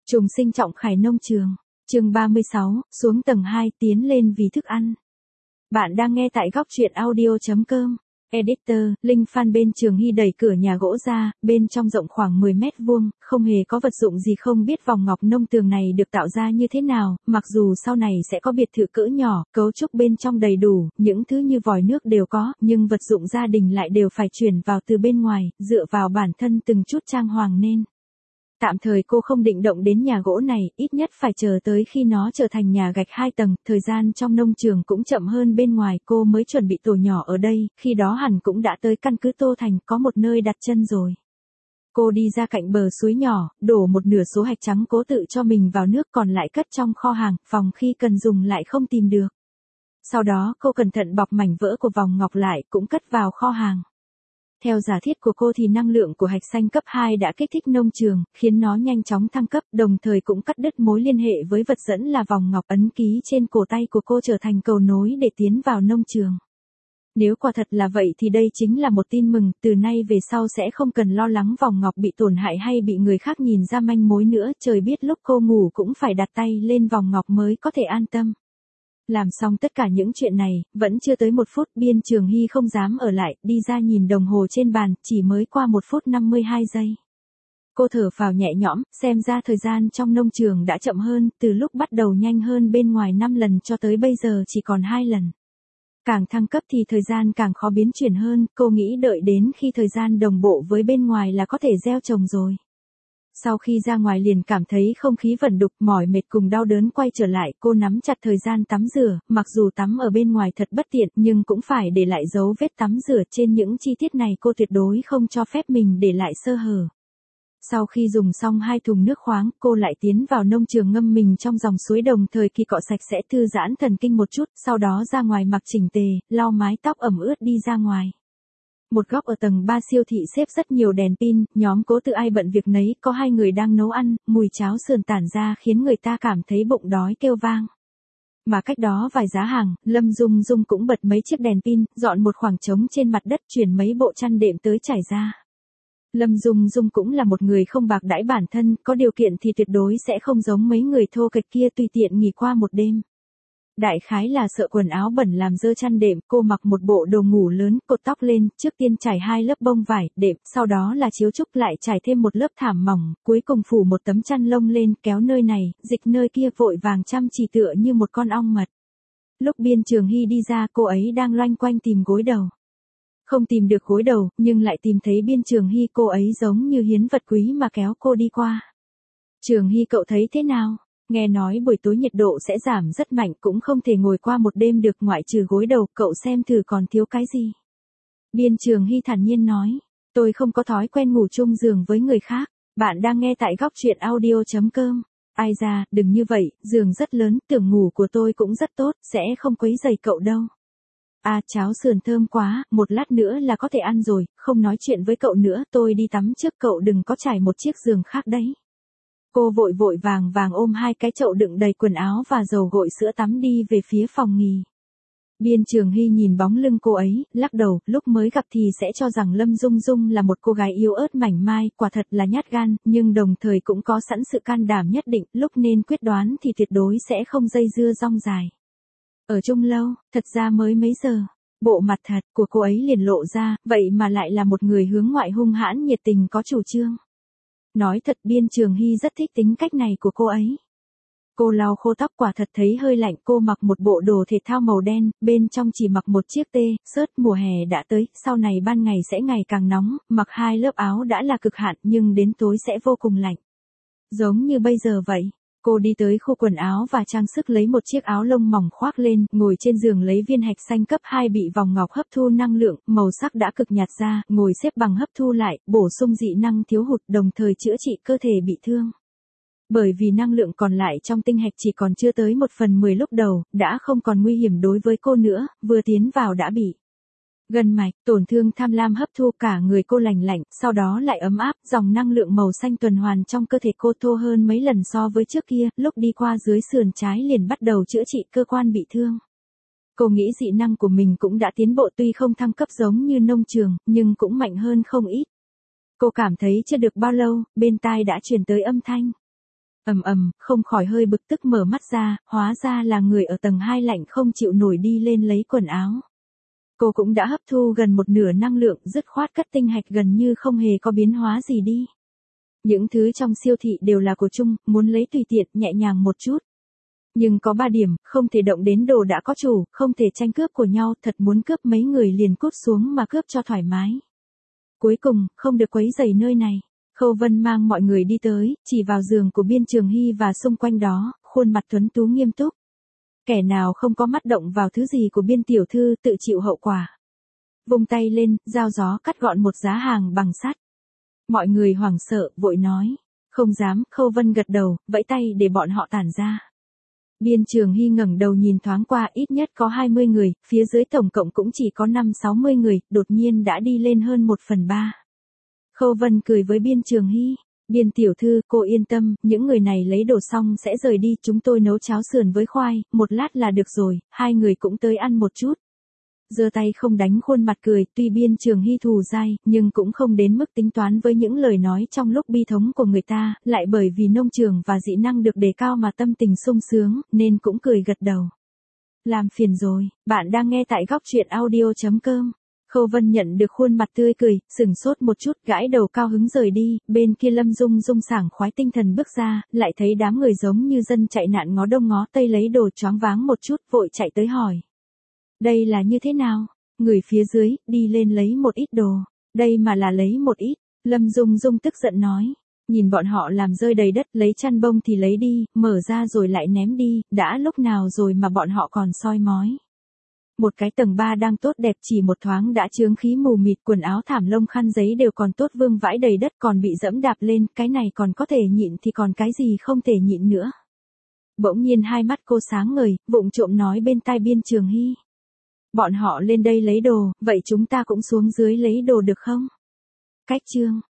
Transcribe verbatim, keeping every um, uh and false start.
Trùng sinh Trọng Khải nông trường. Chương ba mươi sáu, xuống tầng hai tiến lên vì thức ăn. Bạn đang nghe tại góc truyện audio chấm com. Editor, Linh Phan. Bên Trường Hy đẩy cửa nhà gỗ ra, bên trong rộng khoảng mười mét vuông, không hề có vật dụng gì. Không biết vòng ngọc nông tường này được tạo ra như thế nào, mặc dù sau này sẽ có biệt thự cỡ nhỏ, cấu trúc bên trong đầy đủ, những thứ như vòi nước đều có, nhưng vật dụng gia đình lại đều phải chuyển vào từ bên ngoài, dựa vào bản thân từng chút trang hoàng nên. Tạm thời cô không định động đến nhà gỗ này, ít nhất phải chờ tới khi nó trở thành nhà gạch hai tầng, thời gian trong nông trường cũng chậm hơn bên ngoài, cô mới chuẩn bị tổ nhỏ ở đây, khi đó hẳn cũng đã tới căn cứ Tô Thành, có một nơi đặt chân rồi. Cô đi ra cạnh bờ suối nhỏ, đổ một nửa số hạch trắng cố tự cho mình vào nước, còn lại cất trong kho hàng, phòng khi cần dùng lại không tìm được. Sau đó cô cẩn thận bọc mảnh vỡ của vòng ngọc lại, cũng cất vào kho hàng. Theo giả thiết của cô thì năng lượng của hạch xanh cấp hai đã kích thích nông trường, khiến nó nhanh chóng thăng cấp, đồng thời cũng cắt đứt mối liên hệ với vật dẫn là vòng ngọc. Ấn ký trên cổ tay của cô trở thành cầu nối để tiến vào nông trường. Nếu quả thật là vậy thì đây chính là một tin mừng, từ nay về sau sẽ không cần lo lắng vòng ngọc bị tổn hại hay bị người khác nhìn ra manh mối nữa, trời biết lúc cô ngủ cũng phải đặt tay lên vòng ngọc mới có thể an tâm. Làm xong tất cả những chuyện này, vẫn chưa tới một phút, Biên Trường Hy không dám ở lại, đi ra nhìn đồng hồ trên bàn, chỉ mới qua một phút năm mươi hai giây. Cô thở phào nhẹ nhõm, xem ra thời gian trong nông trường đã chậm hơn, từ lúc bắt đầu nhanh hơn bên ngoài năm lần cho tới bây giờ chỉ còn hai lần. Càng thăng cấp thì thời gian càng khó biến chuyển hơn, cô nghĩ đợi đến khi thời gian đồng bộ với bên ngoài là có thể gieo trồng rồi. Sau khi ra ngoài liền cảm thấy không khí vẩn đục, mỏi mệt cùng đau đớn quay trở lại, cô nắm chặt thời gian tắm rửa, mặc dù tắm ở bên ngoài thật bất tiện, nhưng cũng phải để lại dấu vết tắm rửa, trên những chi tiết này cô tuyệt đối không cho phép mình để lại sơ hở. Sau khi dùng xong hai thùng nước khoáng, cô lại tiến vào nông trường ngâm mình trong dòng suối, đồng thời kỳ cọ sạch sẽ thư giãn thần kinh một chút, sau đó ra ngoài mặc chỉnh tề, lau mái tóc ẩm ướt đi ra ngoài. Một góc ở tầng ba siêu thị xếp rất nhiều đèn pin, nhóm Cố Tự ai bận việc nấy, có hai người đang nấu ăn, mùi cháo sườn tản ra khiến người ta cảm thấy bụng đói kêu vang. Mà cách đó vài giá hàng, Lâm Dung Dung cũng bật mấy chiếc đèn pin, dọn một khoảng trống trên mặt đất, chuyển mấy bộ chăn đệm tới trải ra. Lâm Dung Dung cũng là một người không bạc đãi bản thân, có điều kiện thì tuyệt đối sẽ không giống mấy người thô kệch kia tùy tiện nghỉ qua một đêm. Đại khái là sợ quần áo bẩn làm dơ chăn đệm, cô mặc một bộ đồ ngủ lớn, cột tóc lên, trước tiên trải hai lớp bông vải, đệm, sau đó là chiếu trúc, lại trải thêm một lớp thảm mỏng, cuối cùng phủ một tấm chăn lông lên, kéo nơi này, dịch nơi kia, vội vàng chăm chỉ tựa như một con ong mật. Lúc Biên Trường Hy đi ra, cô ấy đang loanh quanh tìm gối đầu. Không tìm được gối đầu, nhưng lại tìm thấy Biên Trường Hy, cô ấy giống như hiến vật quý mà kéo cô đi qua. Trường Hy, cậu thấy thế nào? Nghe nói buổi tối nhiệt độ sẽ giảm rất mạnh, cũng không thể ngồi qua một đêm được, ngoại trừ gối đầu, cậu xem thử còn thiếu cái gì. Biên Trường Hy thản nhiên nói, tôi không có thói quen ngủ chung giường với người khác. Bạn đang nghe tại góc truyện audio chấm com. Ai da, đừng như vậy, giường rất lớn, tưởng ngủ của tôi cũng rất tốt, sẽ không quấy rầy cậu đâu. À, cháo sườn thơm quá, một lát nữa là có thể ăn rồi, không nói chuyện với cậu nữa, tôi đi tắm trước, cậu đừng có trải một chiếc giường khác đấy. Cô vội vội vàng vàng ôm hai cái chậu đựng đầy quần áo và dầu gội sữa tắm đi về phía phòng nghỉ. Biên Trường Hy nhìn bóng lưng cô ấy, lắc đầu, lúc mới gặp thì sẽ cho rằng Lâm Dung Dung là một cô gái yếu ớt mảnh mai, quả thật là nhát gan, nhưng đồng thời cũng có sẵn sự can đảm nhất định, lúc nên quyết đoán thì tuyệt đối sẽ không dây dưa rong dài. Ở chung lâu, thật ra mới mấy giờ, bộ mặt thật của cô ấy liền lộ ra, vậy mà lại là một người hướng ngoại hung hãn, nhiệt tình, có chủ trương. Nói thật, Biên Trường Hy rất thích tính cách này của cô ấy. Cô lau khô tóc, quả thật thấy hơi lạnh, cô mặc một bộ đồ thể thao màu đen, bên trong chỉ mặc một chiếc tee-shirt, mùa hè đã tới, sau này ban ngày sẽ ngày càng nóng, mặc hai lớp áo đã là cực hạn, nhưng đến tối sẽ vô cùng lạnh. Giống như bây giờ vậy. Cô đi tới khu quần áo và trang sức lấy một chiếc áo lông mỏng khoác lên, ngồi trên giường lấy viên hạch xanh cấp hai bị vòng ngọc hấp thu năng lượng, màu sắc đã cực nhạt ra, ngồi xếp bằng hấp thu lại, bổ sung dị năng thiếu hụt, đồng thời chữa trị cơ thể bị thương. Bởi vì năng lượng còn lại trong tinh hạch chỉ còn chưa tới một phần mười lúc đầu, đã không còn nguy hiểm đối với cô nữa, vừa tiến vào đã bị gân mạch, tổn thương, tham lam hấp thu, cả người cô lành lạnh, sau đó lại ấm áp, dòng năng lượng màu xanh tuần hoàn trong cơ thể cô thô hơn mấy lần so với trước kia, lúc đi qua dưới sườn trái liền bắt đầu chữa trị cơ quan bị thương. Cô nghĩ dị năng của mình cũng đã tiến bộ, tuy không thăng cấp giống như nông trường, nhưng cũng mạnh hơn không ít. Cô cảm thấy chưa được bao lâu, bên tai đã truyền tới âm thanh. Ầm ầm, không khỏi hơi bực tức mở mắt ra, hóa ra là người ở tầng hai lạnh không chịu nổi đi lên lấy quần áo. Cô cũng đã hấp thu gần một nửa năng lượng, dứt khoát cắt tinh hạch gần như không hề có biến hóa gì đi. Những thứ trong siêu thị đều là của chung, muốn lấy tùy tiện, nhẹ nhàng một chút. Nhưng có ba điểm, không thể động đến đồ đã có chủ, không thể tranh cướp của nhau, thật muốn cướp mấy người liền cút xuống mà cướp cho thoải mái. Cuối cùng, không được quấy rầy nơi này. Khâu Vân mang mọi người đi tới, chỉ vào giường của Biên Trường Hy và xung quanh đó, khuôn mặt tuấn tú nghiêm túc. Kẻ nào không có mắt động vào thứ gì của Biên tiểu thư tự chịu hậu quả. Vung tay lên, dao gió cắt gọn một giá hàng bằng sắt. Mọi người hoảng sợ, vội nói. Không dám, Khâu Vân gật đầu, vẫy tay để bọn họ tản ra. Biên Trường Hy ngẩng đầu nhìn thoáng qua, ít nhất có hai mươi người, phía dưới tổng cộng cũng chỉ có năm sáu mươi người, đột nhiên đã đi lên hơn một phần ba. Khâu Vân cười với Biên Trường Hy. Biên tiểu thư, cô yên tâm, những người này lấy đồ xong sẽ rời đi, chúng tôi nấu cháo sườn với khoai, một lát là được rồi, hai người cũng tới ăn một chút. Giơ tay không đánh khuôn mặt cười, tuy Biên Trường Hy thù dai, nhưng cũng không đến mức tính toán với những lời nói trong lúc bi thống của người ta, lại bởi vì nông trường và dị năng được đề cao mà tâm tình sung sướng, nên cũng cười gật đầu. Làm phiền rồi, bạn đang nghe tại góc truyện audio chấm com. Khâu Vân nhận được khuôn mặt tươi cười, sừng sốt một chút, gãi đầu cao hứng rời đi, bên kia Lâm Dung Dung sảng khoái tinh thần bước ra, lại thấy đám người giống như dân chạy nạn ngó đông ngó tây lấy đồ, choáng váng một chút, vội chạy tới hỏi. Đây là như thế nào? Người phía dưới, đi lên lấy một ít đồ. Đây mà là lấy một ít. Lâm Dung Dung tức giận nói. Nhìn bọn họ làm rơi đầy đất, lấy chăn bông thì lấy đi, mở ra rồi lại ném đi, đã lúc nào rồi mà bọn họ còn soi mói. Một cái tầng ba đang tốt đẹp chỉ một thoáng đã chướng khí mù mịt, quần áo thảm lông khăn giấy đều còn tốt vương vãi đầy đất, còn bị dẫm đạp lên, cái này còn có thể nhịn thì còn cái gì không thể nhịn nữa. Bỗng nhiên hai mắt cô sáng ngời, vụng trộm nói bên tai Biên Trường Hy. Bọn họ lên đây lấy đồ, vậy chúng ta cũng xuống dưới lấy đồ được không? Cách chương